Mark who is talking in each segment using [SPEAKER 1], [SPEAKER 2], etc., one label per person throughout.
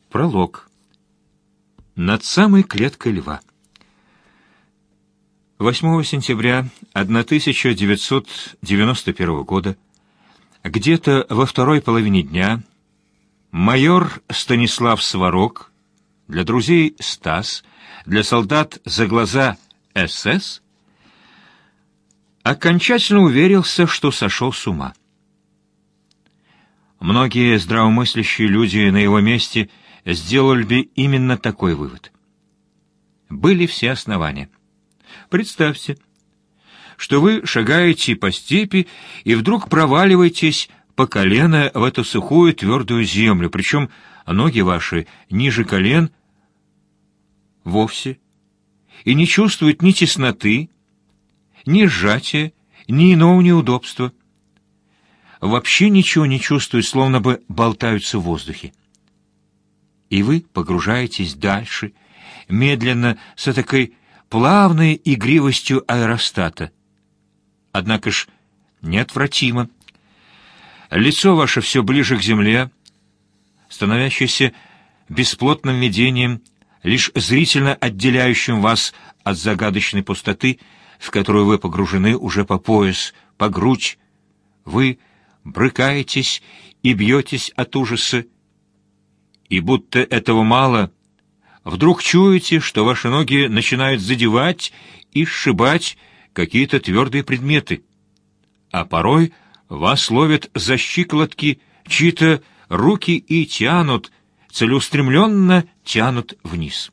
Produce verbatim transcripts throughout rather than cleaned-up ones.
[SPEAKER 1] Пролог. Над самой клеткой льва. восьмого сентября тысяча девятьсот девяносто первого года, где-то во второй половине дня, майор Станислав Сварог, для друзей Стас, для солдат за глаза СС, окончательно уверился, что сошел с ума. Многие здравомыслящие люди на его месте сделали бы именно такой вывод. Были все основания. Представьте, что вы шагаете по степи и вдруг проваливаетесь по колено в эту сухую твердую землю, причем ноги ваши ниже колен вовсе, и не чувствуют ни тесноты, ни сжатия, ни иного неудобства. Вообще ничего не чувствуют, словно бы болтаются в воздухе. И вы погружаетесь дальше, медленно, с такой плавной игривостью аэростата. Однако ж неотвратимо. Лицо ваше все ближе к земле, становящееся бесплотным видением, лишь зрительно отделяющим вас от загадочной пустоты, в которую вы погружены уже по пояс, по грудь. Вы брыкаетесь и бьетесь от ужаса, и будто этого мало, вдруг чуете, что ваши ноги начинают задевать и сшибать какие-то твердые предметы, а порой вас ловят за щиколотки чьи-то руки и тянут, целеустремленно тянут вниз.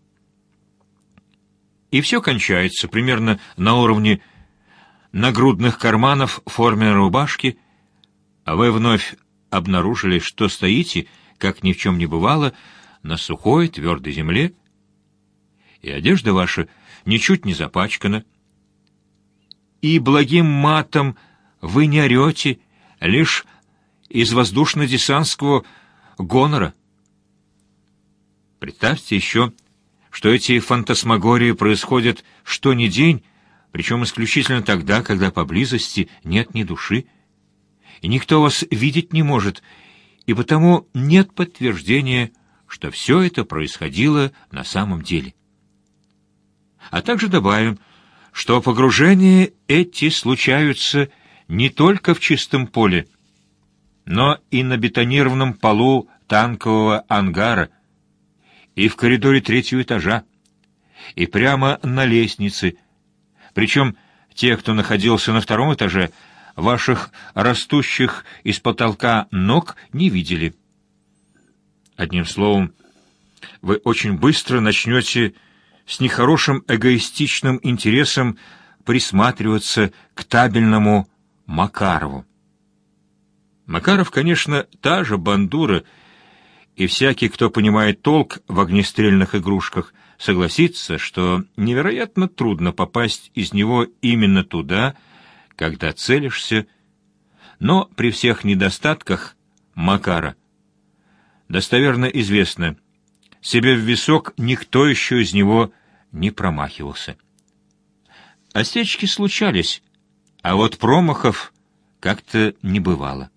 [SPEAKER 1] И все кончается примерно на уровне нагрудных карманов форменной рубашки, а вы вновь обнаружили, что стоите, как ни в чем не бывало, на сухой твердой земле, и одежда ваша ничуть не запачкана, и благим матом вы не орете, лишь из воздушно-десантского гонора. Представьте еще, что эти фантасмагории происходят что ни день, причем исключительно тогда, когда поблизости нет ни души, и никто вас видеть не может, и потому нет подтверждения, что все это происходило на самом деле. А также добавим, что погружения эти случаются не только в чистом поле, но и на бетонированном полу танкового ангара, и в коридоре третьего этажа, и прямо на лестнице, причем те, кто находился на втором этаже, ваших растущих из потолка ног не видели. Одним словом, вы очень быстро начнете с нехорошим эгоистичным интересом присматриваться к табельному Макарову. Макаров, конечно, та же бандура, и всякий, кто понимает толк в огнестрельных игрушках, согласится, что невероятно трудно попасть из него именно туда, когда целишься, но при всех недостатках Макара достоверно известно, себе в висок никто еще из него не промахивался. Осечки случались, а вот промахов как-то не бывало.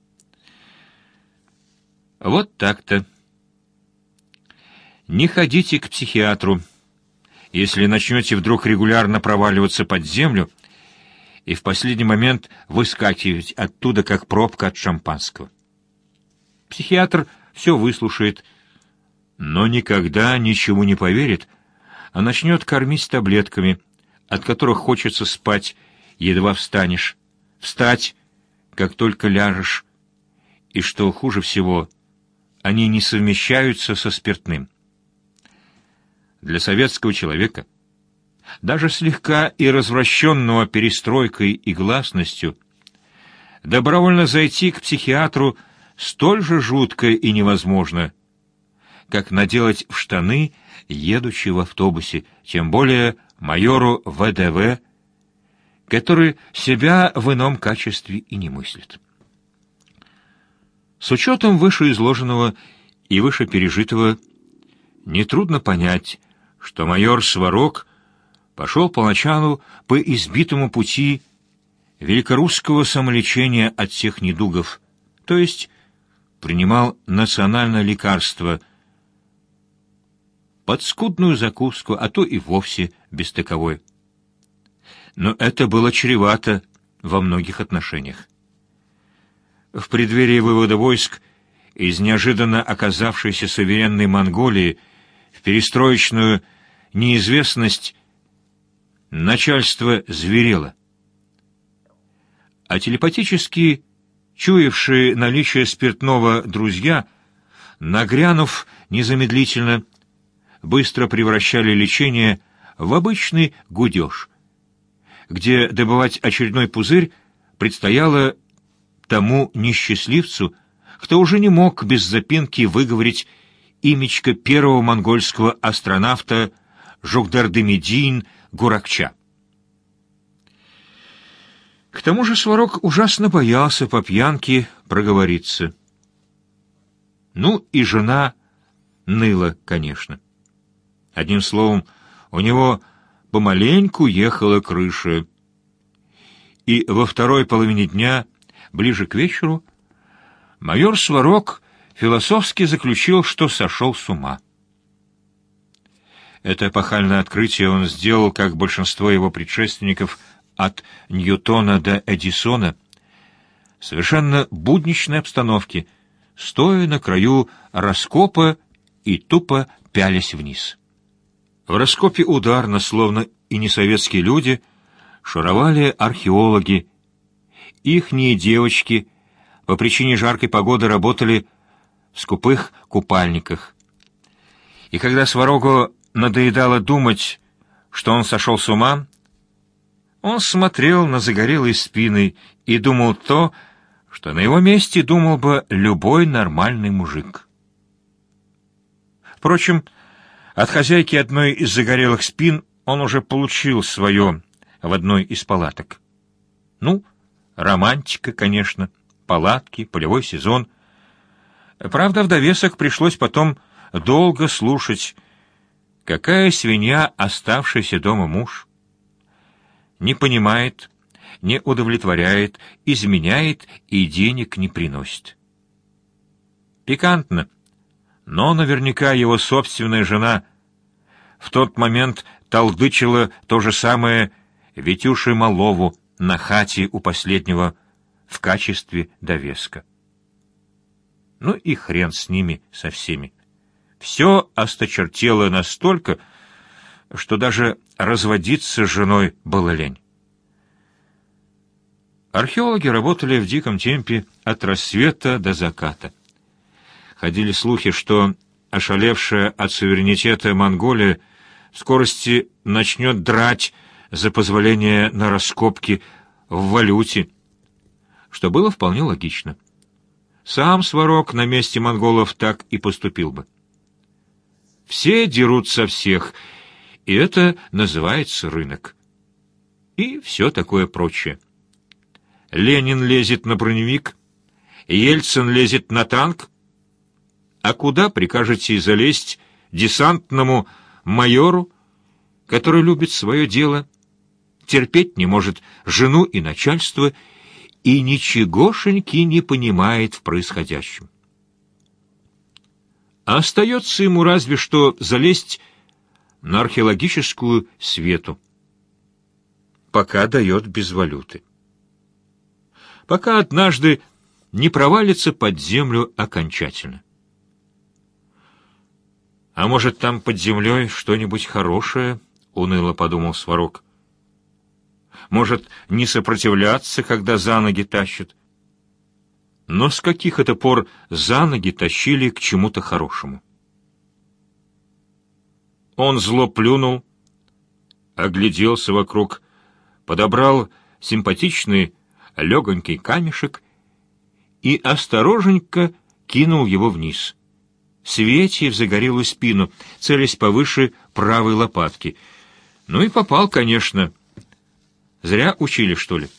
[SPEAKER 1] Вот так-то. Не ходите к психиатру, если начнете вдруг регулярно проваливаться под землю и в последний момент выскакивать оттуда, как пробка от шампанского. Психиатр все выслушает, но никогда ничему не поверит, а начнет кормить таблетками, от которых хочется спать, едва встанешь, встать, как только ляжешь, и, что хуже всего, они не совмещаются со спиртным. Для советского человека, даже слегка и развращенного перестройкой и гласностью, добровольно зайти к психиатру столь же жутко и невозможно, как наделать в штаны, едучи в автобусе, тем более майору вэ дэ вэ, который себя в ином качестве и не мыслит. С учетом вышеизложенного и вышепережитого нетрудно понять, что майор Сварог пошел поначалу по избитому пути великорусского самолечения от всех недугов, то есть принимал национальное лекарство, под скудную закуску, а то и вовсе без таковой. Но это было чревато во многих отношениях. В преддверии вывода войск из неожиданно оказавшейся суверенной Монголии в перестроечную неизвестность начальство зверело. А телепатически чуявшие наличие спиртного друзья, нагрянув незамедлительно, быстро превращали лечение в обычный гудеж, где добывать очередной пузырь предстояло тому несчастливцу, кто уже не мог без запинки выговорить имечко первого монгольского астронавта Жогдардемедин Гуракча. К тому же Сварог ужасно боялся по пьянке проговориться. Ну и жена ныла, конечно. Одним словом, у него помаленьку ехала крыша. И во второй половине дня, ближе к вечеру, майор Сварог философски заключил, что сошел с ума. Это эпохальное открытие он сделал, как большинство его предшественников, от Ньютона до Эдисона, в совершенно будничной обстановке, стоя на краю раскопа и тупо пялясь вниз. В раскопе ударно, словно и не советские люди, шуровали археологи. Ихние девочки по причине жаркой погоды работали в скупых купальниках. И когда Сварогу надоедало думать, что он сошел с ума, он смотрел на загорелые спины и думал то, что на его месте думал бы любой нормальный мужик. Впрочем, от хозяйки одной из загорелых спин он уже получил свое в одной из палаток. Ну, романтика, конечно, палатки, полевой сезон. Правда, в довесок пришлось потом долго слушать, какая свинья оставшийся дома муж. Не понимает, не удовлетворяет, изменяет и денег не приносит. Пикантно, но наверняка его собственная жена в тот момент толдычила то же самое Витюше Малову на хате у последнего в качестве довеска. Ну и хрен с ними, со всеми. Все осточертело настолько, что даже разводиться с женой было лень. Археологи работали в диком темпе от рассвета до заката. Ходили слухи, что ошалевшая от суверенитета Монголия в скорости начнет драть за позволение на раскопки в валюте, что было вполне логично. Сам Сварог на месте монголов так и поступил бы. Все дерут со всех, и это называется рынок. И все такое прочее. Ленин лезет на броневик, Ельцин лезет на танк. А куда прикажете залезть десантному майору, который любит свое дело, терпеть не может жену и начальство и ничегошеньки не понимает в происходящем? А остается ему разве что залезть на археологическую свету, пока дает без валюты. Пока однажды не провалится под землю окончательно. «А может, там под землей что-нибудь хорошее?» — уныло подумал Сварог. «Может, не сопротивляться, когда за ноги тащат?» Но с каких это пор за ноги тащили к чему-то хорошему? Он зло плюнул, огляделся вокруг, подобрал симпатичный легонький камешек и осторожненько кинул его вниз, Свете в загорелую спину, целясь повыше правой лопатки. Ну и попал, конечно. Зря учили, что ли?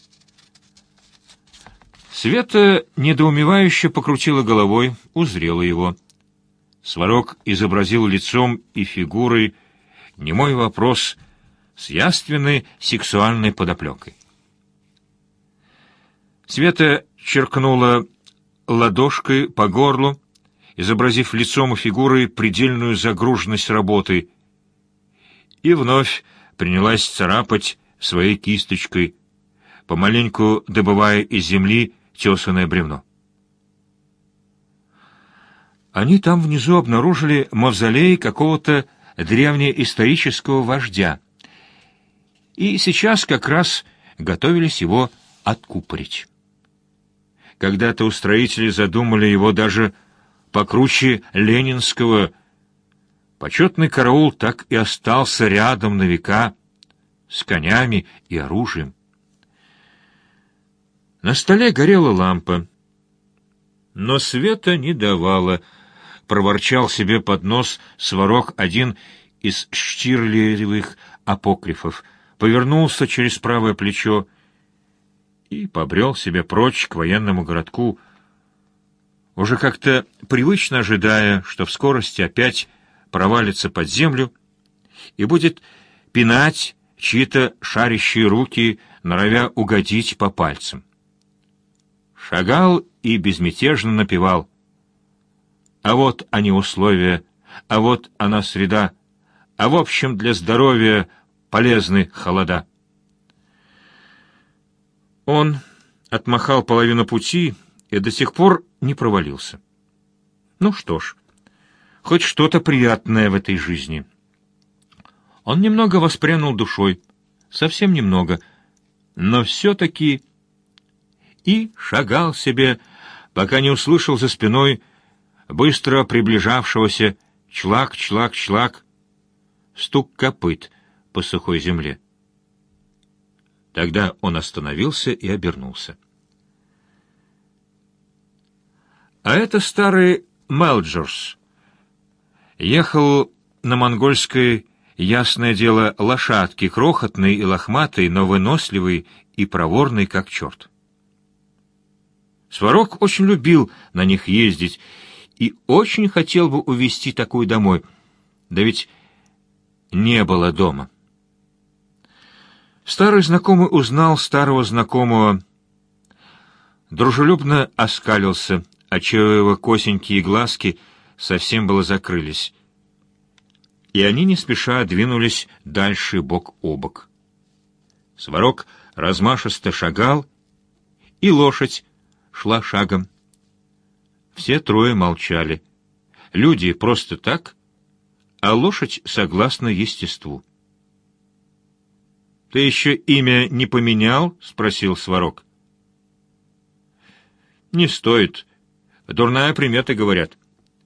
[SPEAKER 1] Света недоумевающе покрутила головой, узрела его. Сварог изобразил лицом и фигурой немой вопрос с явственной сексуальной подоплекой. Света черкнула ладошкой по горлу изобразив лицом и фигурой предельную загруженность работы, и вновь принялась царапать своей кисточкой, помаленьку добывая из земли тесаное бревно. Они там внизу обнаружили мавзолей какого-то древнеисторического вождя, и сейчас как раз готовились его откупорить. Когда-то устроители задумали его даже покруче ленинского. Почетный караул так и остался рядом на века, с конями и оружием. На столе горела лампа, но света не давала. Проворчал себе под нос Сварог, один из штирлеревых апокрифов, повернулся через правое плечо и побрел себе прочь к военному городку, уже как-то привычно ожидая, что в скорости опять провалится под землю и будет пинать чьи-то шарящие руки, норовя угодить по пальцам. Шагал и безмятежно напевал: а вот они условия, а вот она среда, а в общем для здоровья полезны холода. Он отмахал половину пути и до сих пор не провалился. Ну что ж, хоть что-то приятное в этой жизни. Он немного воспрянул душой, совсем немного, но все-таки и шагал себе, пока не услышал за спиной быстро приближавшегося члак-члак-члак стук копыт по сухой земле. Тогда он остановился и обернулся. А это старый Мелджерс. Ехал на монгольской, ясное дело, лошадке, крохотной и лохматой, но выносливой и проворной, как черт. Сварог очень любил на них ездить и очень хотел бы увезти такую домой, да ведь не было дома. Старый знакомый узнал старого знакомого, дружелюбно оскалился, отчего его косенькие глазки совсем было закрылись, и они не спеша двинулись дальше бок о бок. Сварог размашисто шагал, и лошадь шла шагом. Все трое молчали. Люди просто так, а лошадь согласно естеству. «Ты еще имя не поменял?» — спросил Сварог. «Не стоит. Дурная примета, говорят».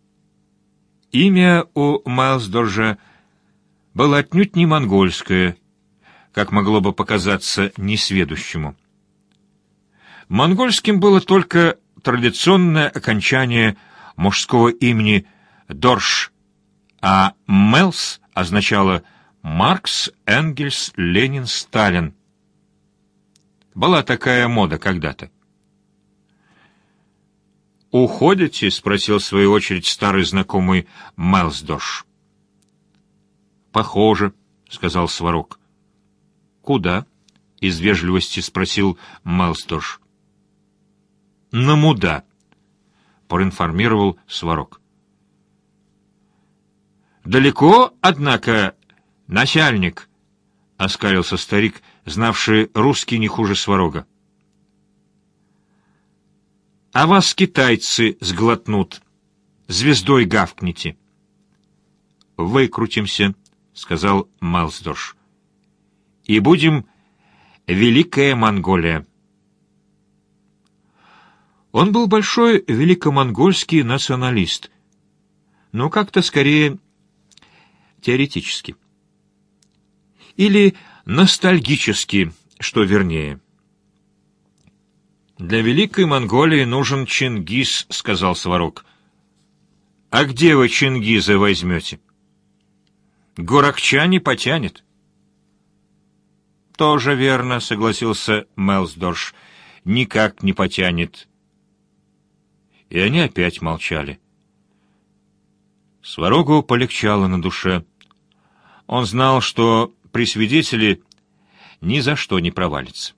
[SPEAKER 1] Имя у Майлсдоржа было отнюдь не монгольское, как могло бы показаться несведущему. Монгольским было только традиционное окончание мужского имени Дорж, а Мэлс означало Маркс, Энгельс, Ленин, Сталин. Была такая мода когда-то. «Уходите?» — спросил в свою очередь старый знакомый Мэлсдорж. «Похоже», — сказал Сварог. «Куда?» — из вежливости спросил Мэлсдорж. «На муда», — проинформировал Сварог. «Далеко, однако, начальник?» — оскалился старик, знавший русский не хуже Сварога. «А вас китайцы сглотнут. Звездой гавкните». «Выкрутимся», — сказал Мэлсдорж. «И будем Великая Монголия». Он был большой великомонгольский националист, но как-то скорее теоретически. Или ностальгически, что вернее. «Для Великой Монголии нужен Чингис», — сказал Сварог. «А где вы Чингиза возьмете? Горакча не потянет». «Тоже верно», — согласился Мэлсдорж. «Никак не потянет». И они опять молчали. Сварогу полегчало на душе. Он знал, что при свидетеле ни за что не провалится.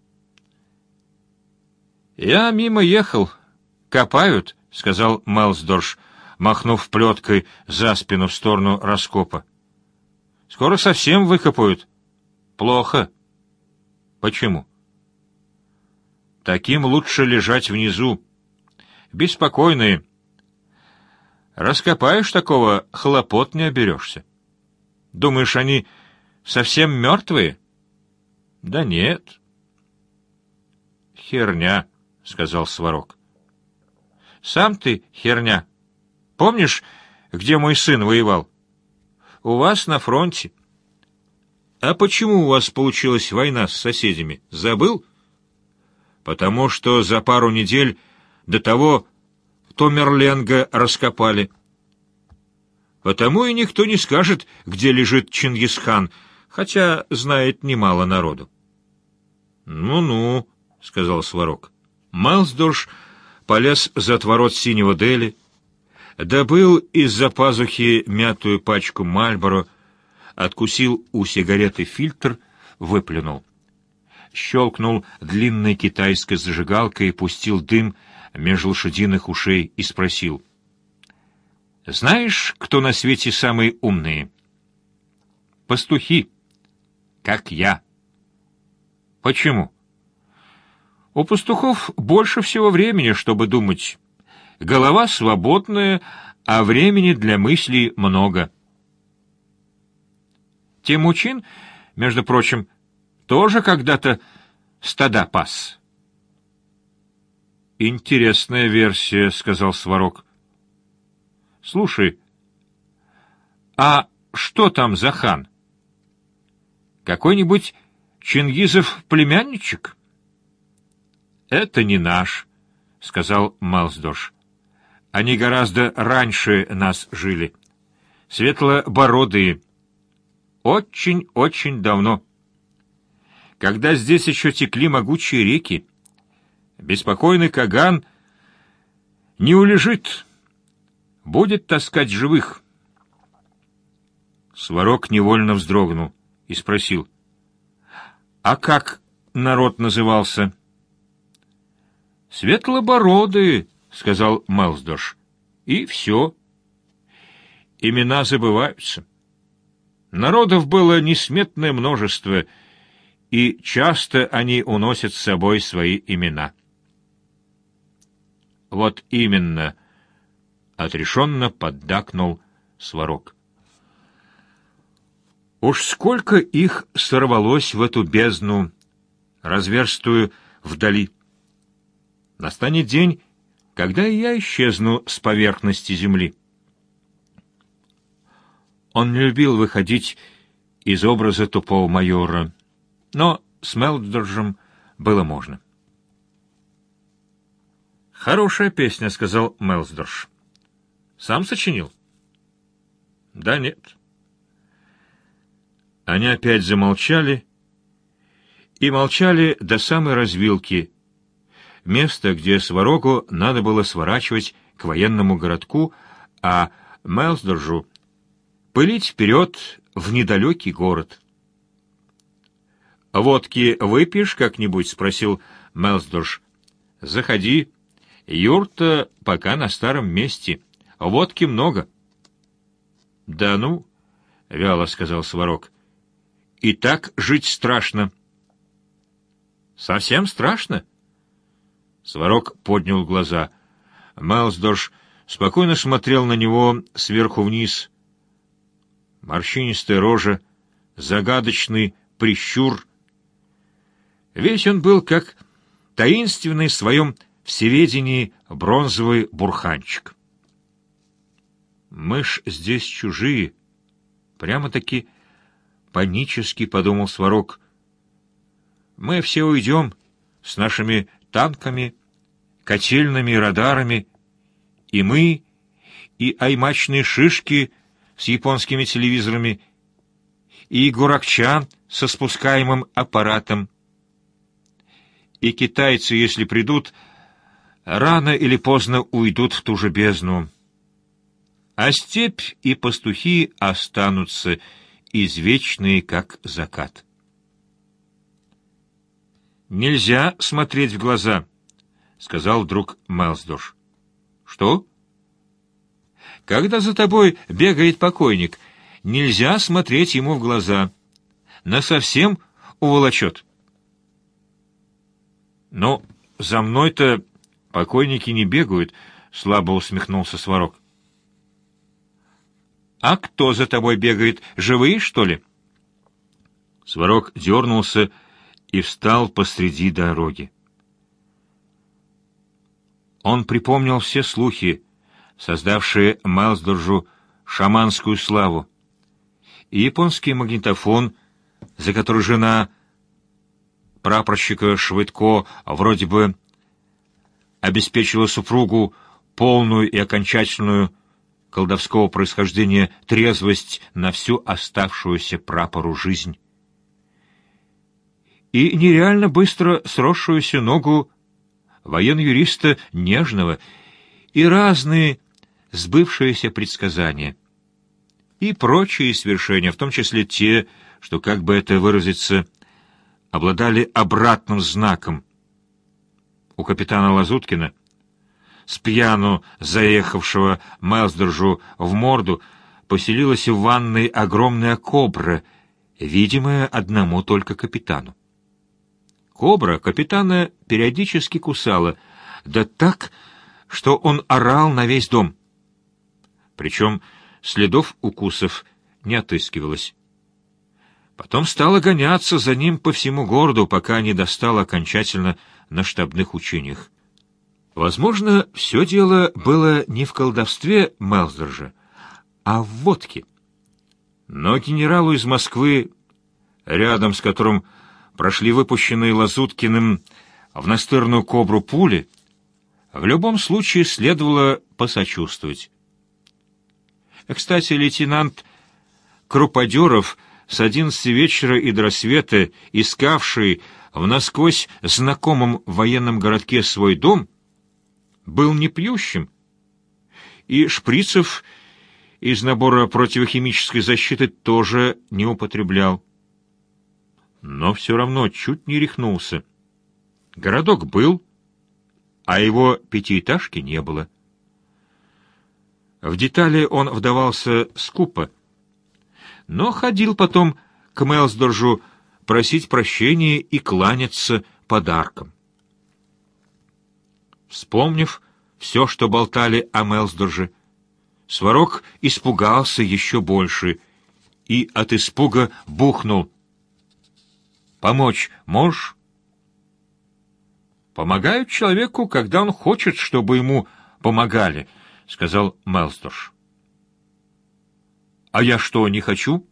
[SPEAKER 1] «Я мимо ехал. Копают», — сказал Мэлсдорж, махнув плеткой за спину в сторону раскопа. «Скоро совсем выкопают. Плохо». «Почему?» «Таким лучше лежать внизу. Беспокойные. Раскопаешь такого, хлопот не оберешься. Думаешь, они совсем мертвые?» «Да нет». «Херня», — сказал Сварог. «Сам ты херня. Помнишь, где мой сын воевал? У вас на фронте». «А почему у вас получилась война с соседями? Забыл?» «Потому что за пару недель до того Томерленга раскопали. Потому и никто не скажет, где лежит Чингисхан, хотя знает немало народу». «Ну-ну», — сказал Сварог. Майлсдорш полез за отворот синего Дели, добыл из-за пазухи мятую пачку Мальборо, откусил у сигареты фильтр, выплюнул. Щелкнул длинной китайской зажигалкой и пустил дым меж лошадиных ушей и спросил: «Знаешь, кто на свете самый умный?» «Пастухи, как я». «Почему?» «У пастухов больше всего времени, чтобы думать. Голова свободная, а времени для мыслей много». Темучин, между прочим, тоже когда-то стада пас. «Интересная версия», — сказал Сварог. «Слушай, а что там за хан? Какой-нибудь Чингизов племянничек?» «Это не наш», — сказал Майлсдорш. «Они гораздо раньше нас жили. Светлобородые. Очень-очень давно. Когда здесь еще текли могучие реки. Беспокойный Каган не улежит. Будет таскать живых». Сварог невольно вздрогнул и спросил: «А как народ назывался?» «Светлобородые», — сказал Майлсдорш. «И все. Имена забываются. Народов было несметное множество, и часто они уносят с собой свои имена». «Вот именно», — отрешенно поддакнул Сварог. «Уж сколько их сорвалось в эту бездну, разверстую вдали. Настанет день, когда и я исчезну с поверхности земли». Он не любил выходить из образа тупого майора, но с Майлсдоршем было можно. «Хорошая песня», — сказал Майлсдорш. «Сам сочинил?» «Да нет». Они опять замолчали, и молчали до самой развилки, место, где Сварогу надо было сворачивать к военному городку, а Майлсдоржу пылить вперед в недалекий город. «Водки выпьешь как-нибудь?» — спросил Майлсдорш. «Заходи. Юрта пока на старом месте. Водки много». «Да ну», — вяло сказал Сварог, — «и так жить страшно». «Совсем страшно?» Сварог поднял глаза. Майлсдорш спокойно смотрел на него сверху вниз. Морщинистая рожа, загадочный прищур. Весь он был как таинственный в своем всеведении бронзовый бурханчик. «Мы ж здесь чужие», — прямо-таки панически подумал Сварог. «Мы все уйдем с нашими танками, котельными радарами, и мы, и аймачные шишки с японскими телевизорами, и Гуракчан со спускаемым аппаратом. И китайцы, если придут, рано или поздно уйдут в ту же бездну. А степь и пастухи останутся извечные, как закат». «Нельзя смотреть в глаза», — сказал вдруг Майлсдорш. «Что?» Когда за тобой бегает покойник, нельзя смотреть ему в глаза. Насовсем уволочет. Но за мной-то покойники не бегают, — слабо усмехнулся Сварог. А кто за тобой бегает? Живые, что ли? Сварог дернулся и встал посреди дороги. Он припомнил все слухи, создавшие Мелсдоржу шаманскую славу, и японский магнитофон, за который жена прапорщика Швыдко вроде бы обеспечила супругу полную и окончательную колдовского происхождения трезвость на всю оставшуюся прапору жизнь, и нереально быстро сросшуюся ногу военно-юриста Нежного, и разные сбывшиеся предсказания, и прочие свершения, в том числе те, что, как бы это выразиться, обладали обратным знаком. У капитана Лазуткина, с пьяну заехавшего Мелсдоржу в морду, поселилась в ванной огромная кобра, видимая одному только капитану. Кобра капитана периодически кусала, да так, что он орал на весь дом. Причем следов укусов не отыскивалось. Потом стала гоняться за ним по всему городу, пока не достала окончательно на штабных учениях. Возможно, все дело было не в колдовстве Мелсдоржа, а в водке. Но генералу из Москвы, рядом с которым прошли выпущенные Лазуткиным в настырную кобру пули, в любом случае следовало посочувствовать. Кстати, лейтенант Круподеров, с одиннадцати вечера и до рассвета искавший в насквозь знакомом военном городке свой дом, был не пьющим, и шприцев из набора противохимической защиты тоже не употреблял. Но все равно чуть не рехнулся. Городок был, а его пятиэтажки не было. В детали он вдавался скупо, но ходил потом к Мелсдоржу просить прощения и кланяться подаркам. Вспомнив все, что болтали о Мелсдорже, Сварог испугался еще больше и от испуга бухнул: «Помочь можешь?» «Помогают человеку, когда он хочет, чтобы ему помогали», — сказал Мелсдорж. «А я что, не хочу?»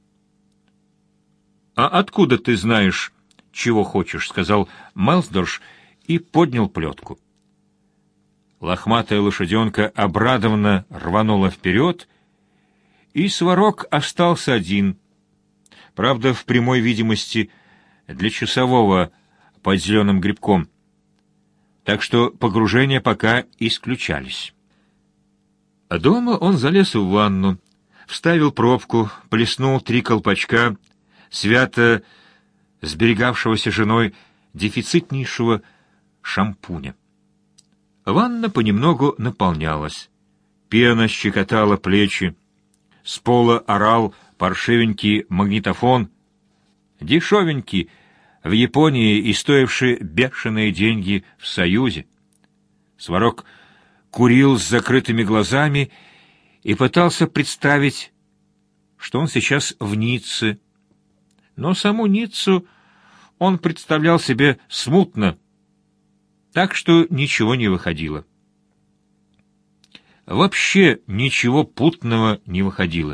[SPEAKER 1] «А откуда ты знаешь, чего хочешь?» — сказал Мелсдорж и поднял плетку. Лохматая лошаденка обрадованно рванула вперед, и Сварог остался один, правда, в прямой видимости для часового под зеленым грибком, так что погружения пока исключались. А дома он залез в ванну, вставил пробку, плеснул три колпачка свято сберегавшегося женой дефицитнейшего шампуня. Ванна понемногу наполнялась. Пена щекотала плечи. С пола орал паршивенький магнитофон, дешевенький в Японии и стоивший бешеные деньги в Союзе. Сварог курил с закрытыми глазами и пытался представить, что он сейчас в Ницце. Но саму Ниццу он представлял себе смутно, так что ничего не выходило. Вообще ничего путного не выходило.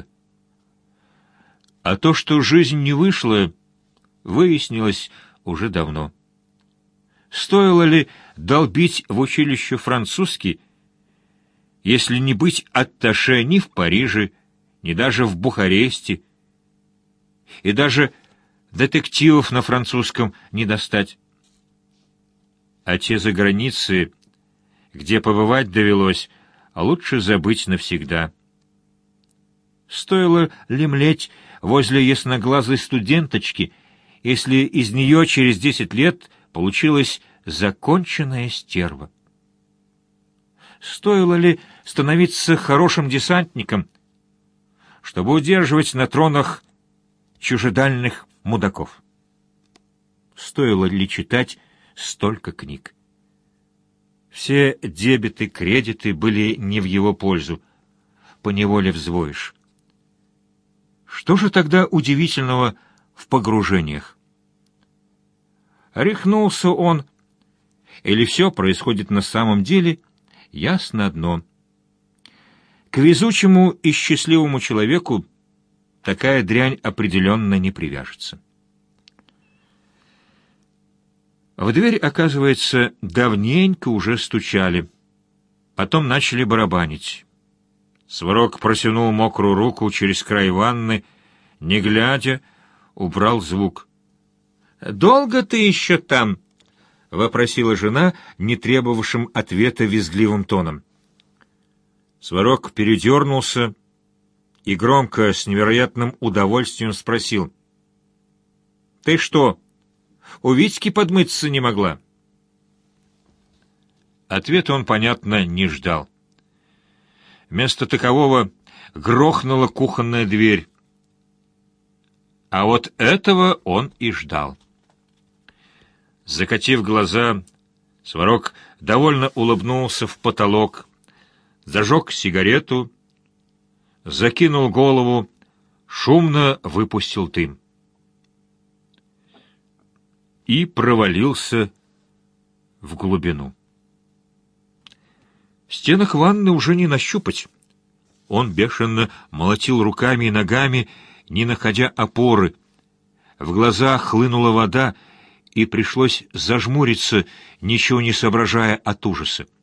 [SPEAKER 1] А то, что жизнь не вышла, выяснилось уже давно. Стоило ли долбить в училище французский, если не быть атташе ни в Париже, ни даже в Бухаресте, и даже детективов на французском не достать? А те за границей, где побывать довелось, лучше забыть навсегда. Стоило ли млеть возле ясноглазой студенточки, если из нее через десять лет получилась законченная стерва? стоило ли становиться хорошим десантником, чтобы удерживать на тронах чужедальных мудаков? Стоило ли читать столько книг? Все дебеты, кредиты были не в его пользу. Поневоле взвоишь. Что же тогда удивительного в погружениях? Рехнулся он, или все происходит на самом деле, ясно одно. К везучему и счастливому человеку такая дрянь определенно не привяжется. В дверь, оказывается, давненько уже стучали. Потом начали барабанить. Сварог протянул мокрую руку через край ванны, не глядя, убрал звук. «Долго ты еще там?» — вопросила жена, не требовавшим ответа визгливым тоном. Сварог передернулся и громко, с невероятным удовольствием спросил: «Ты что, у Витьки подмыться не могла?» Ответа он, понятно, не ждал. Вместо такового грохнула кухонная дверь. А вот этого он и ждал. Закатив глаза, Сварог довольно улыбнулся в потолок, зажег сигарету, закинул голову, шумно выпустил дым и провалился в глубину. В стенах ванны уже не нащупать. Он бешено молотил руками и ногами, не находя опоры. В глаза хлынула вода, и пришлось зажмуриться, ничего не соображая от ужаса.